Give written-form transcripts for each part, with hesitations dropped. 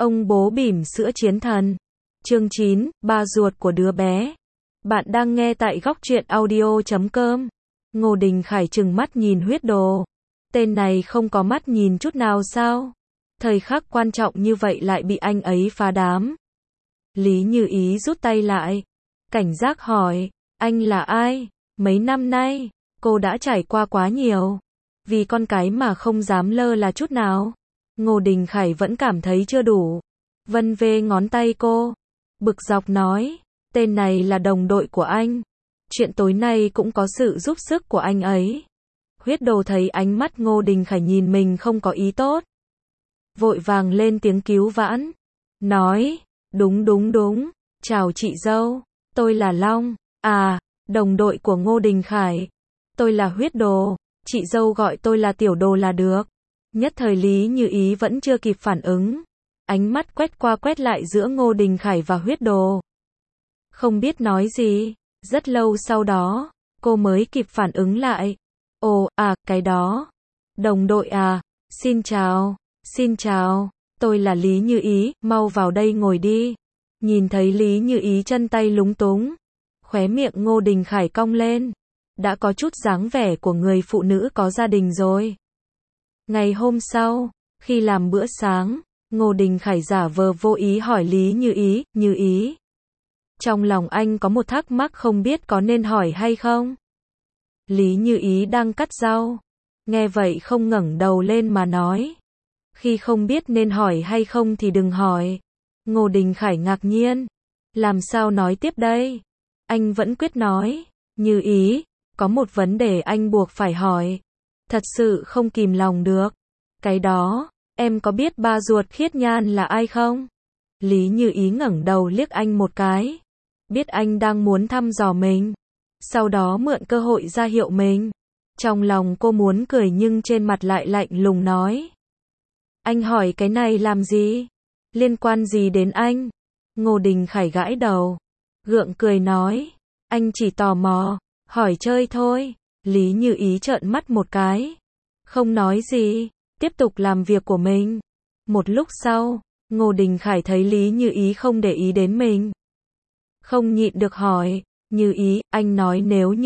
Ông bố bỉm sữa chiến thần. Chương 9, ba ruột của đứa bé. Bạn đang nghe tại góc truyện audio.com. Ngô Đình Khải trừng mắt nhìn Huyết Đồ. Tên này không có mắt nhìn chút nào sao? Thời khắc quan trọng như vậy lại bị anh ấy phá đám. Lý Như Ý rút tay lại. Cảnh giác hỏi, anh là ai? Mấy năm nay, cô đã trải qua quá nhiều. Vì con cái mà không dám lơ là chút nào. Ngô Đình Khải vẫn cảm thấy chưa đủ. Vân vê ngón tay cô. Bực dọc nói, tên này là đồng đội của anh. Chuyện tối nay cũng có sự giúp sức của anh ấy. Huyết Đồ thấy ánh mắt Ngô Đình Khải nhìn mình không có ý tốt. Vội vàng lên tiếng cứu vãn. Nói, đúng. Chào chị dâu, tôi là Long. À, đồng đội của Ngô Đình Khải. Tôi là Huyết Đồ, chị dâu gọi tôi là Tiểu Đồ là được. Nhất thời Lý Như Ý vẫn chưa kịp phản ứng. Ánh mắt quét qua quét lại giữa Ngô Đình Khải và Huyết Đồ. Không biết nói gì. Rất lâu sau đó, cô mới kịp phản ứng lại. Ồ, à, cái đó. Đồng đội à, xin chào, tôi là Lý Như Ý, mau vào đây ngồi đi. Nhìn thấy Lý Như Ý chân tay lúng túng. Khóe miệng Ngô Đình Khải cong lên. Đã có chút dáng vẻ của người phụ nữ có gia đình rồi. Ngày hôm sau, khi làm bữa sáng, Ngô Đình Khải giả vờ vô ý hỏi Lý Như Ý. Trong lòng anh có một thắc mắc không biết có nên hỏi hay không. Lý Như Ý đang cắt rau. Nghe vậy không ngẩng đầu lên mà nói. Khi không biết nên hỏi hay không thì đừng hỏi. Ngô Đình Khải ngạc nhiên. Làm sao nói tiếp đây? Anh vẫn quyết nói. Như Ý, có một vấn đề anh buộc phải hỏi. Thật sự không kìm lòng được. Cái đó, em có biết ba ruột Khiết Nhan là ai không? Lý Như Ý ngẩng đầu liếc anh một cái. Biết anh đang muốn thăm dò mình. Sau đó mượn cơ hội ra hiệu mình. Trong lòng cô muốn cười nhưng trên mặt lại lạnh lùng nói. Anh hỏi cái này làm gì? Liên quan gì đến anh? Ngô Đình Khải gãi đầu. Gượng cười nói. Anh chỉ tò mò, hỏi chơi thôi. Lý Như Ý trợn mắt một cái. Không nói gì, tiếp tục làm việc của mình. Một lúc sau, Ngô Đình Khải thấy Lý Như Ý không để ý đến mình. Không nhịn được hỏi, Như Ý, anh nói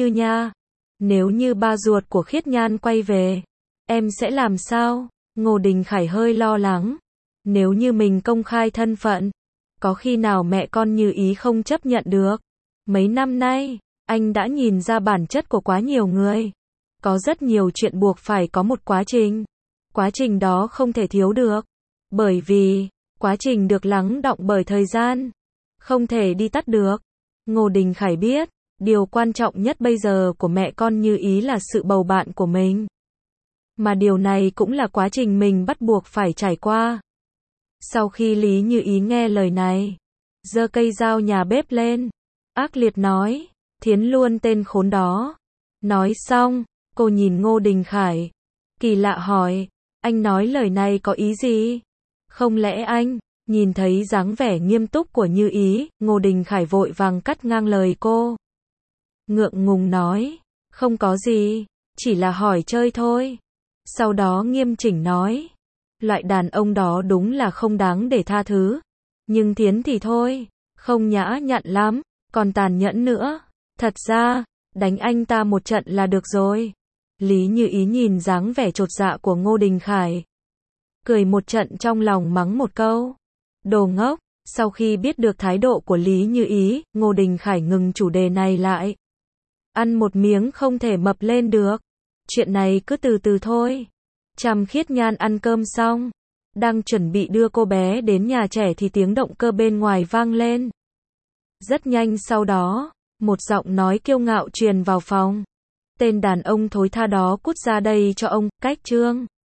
nếu như ba ruột của Khiết Nhan quay về, em sẽ làm sao? Ngô Đình Khải hơi lo lắng. Nếu như mình công khai thân phận, có khi nào mẹ con Như Ý không chấp nhận được? Mấy năm nay, anh đã nhìn ra bản chất của quá nhiều người. Có rất nhiều chuyện buộc phải có một quá trình. Quá trình đó không thể thiếu được. Bởi vì, quá trình được lắng đọng bởi thời gian. Không thể đi tắt được. Ngô Đình Khải biết, điều quan trọng nhất bây giờ của mẹ con Như Ý là sự bầu bạn của mình. Mà điều này cũng là quá trình mình bắt buộc phải trải qua. Sau khi Lý Như Ý nghe lời này, giơ cây dao nhà bếp lên, ác liệt nói, thiến luôn tên khốn đó. Nói xong, cô nhìn Ngô Đình Khải, kỳ lạ hỏi, anh nói lời này có ý gì? Không lẽ anh, nhìn thấy dáng vẻ nghiêm túc của Như Ý, Ngô Đình Khải vội vàng cắt ngang lời cô. Ngượng ngùng nói, không có gì, chỉ là hỏi chơi thôi. Sau đó nghiêm chỉnh nói, loại đàn ông đó đúng là không đáng để tha thứ. Nhưng Thiến thì thôi, không nhã nhặn lắm, còn tàn nhẫn nữa. Thật ra, đánh anh ta một trận là được rồi. Lý Như Ý nhìn dáng vẻ chột dạ của Ngô Đình Khải. Cười một trận trong lòng mắng một câu. Đồ ngốc. Sau khi biết được thái độ của Lý Như Ý, Ngô Đình Khải ngừng chủ đề này lại. Ăn một miếng không thể mập lên được. Chuyện này cứ từ từ thôi. Trầm Khiết Nhan ăn cơm xong, đang chuẩn bị đưa cô bé đến nhà trẻ thì tiếng động cơ bên ngoài vang lên. Rất nhanh sau đó, một giọng nói kiêu ngạo truyền vào phòng. Tên đàn ông thối tha đó cút ra đây cho ông, cách trương.